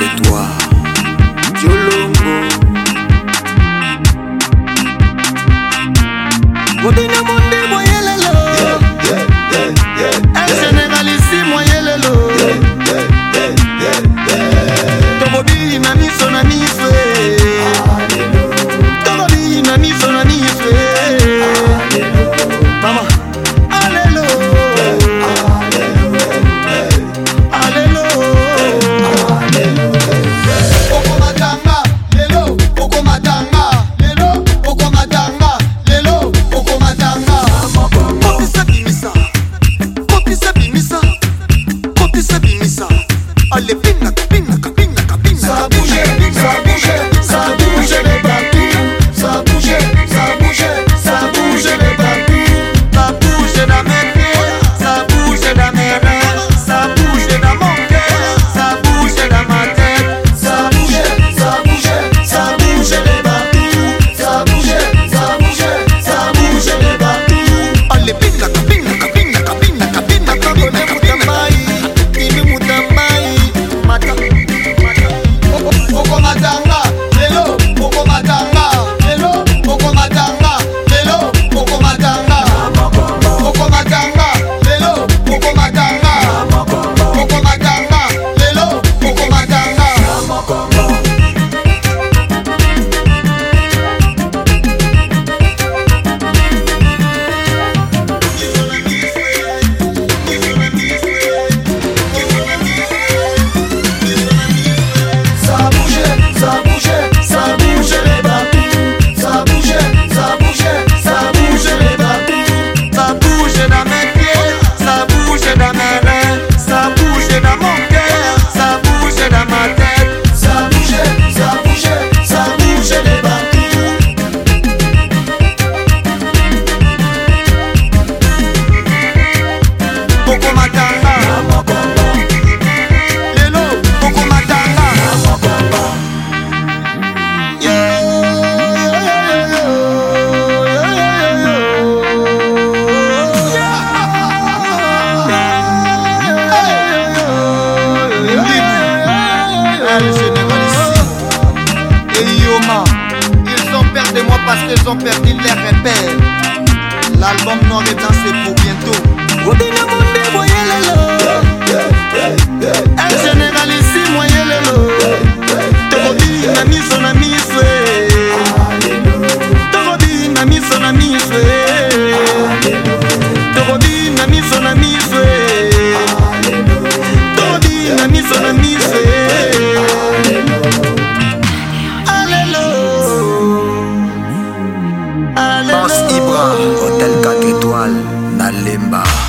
c'est toi, Diolongo. Odina monde moyelelo, un généraliste moyelelo. Tobobi na miso na miso, Tobobi na miso na miso. Mama, alléluia, alléluia. Oko matanga, lelo, oko matanga, lelo, oko matanga, lelo, oko matanga. Kopisa bimisa, kopisa bimisa, kopisa bimisa. Allez, pina, pina, pina, pina. Ça bouge, ça bouge, ça bouge les papilles. Ça bouge, ça bouge, ça bouge les papilles. Ça bouge dans mes pieds, ça bouge dans mes reins, ça bouge dans mon cœur, ça bouge dans ma tête. Ça bouge, ça bouge, ça bouge les papilles. Ça bouge, ça bouge, ça bouge les papilles. Allez, pina, pina, pina, pina, pina, pina, pina, Oko matanga, lelo, oko matanga, lelo, oko matanga, lelo, oko matanga. Oko matanga, lelo, oko matanga, oko matanga, lelo, oko matanga. Ça bouge, ça bouge, ça bouge les papilles. Ça bouge, ça bouge, ça bouge les papilles. Ça bouge dans mes pieds, ça bouge dans mes reins, ça bouge dans mon cœur, ça bouge dans ma tête. Ça bouge, ça bouge, ça bouge les papilles. Oko matanga, lelo, oko matanga. Ils ont peur de moi parce qu'ils ont perdu les repères. L'album noir et blanc c'est pour bientôt. Un généraliste moyelelo. Tobobi na miso na miso. Tobobi na miso na miso. Tobobi na miso na miso. Tobobi na miso na miso. Boss Ibra, Hôtel 4 étoiles, Nalemba.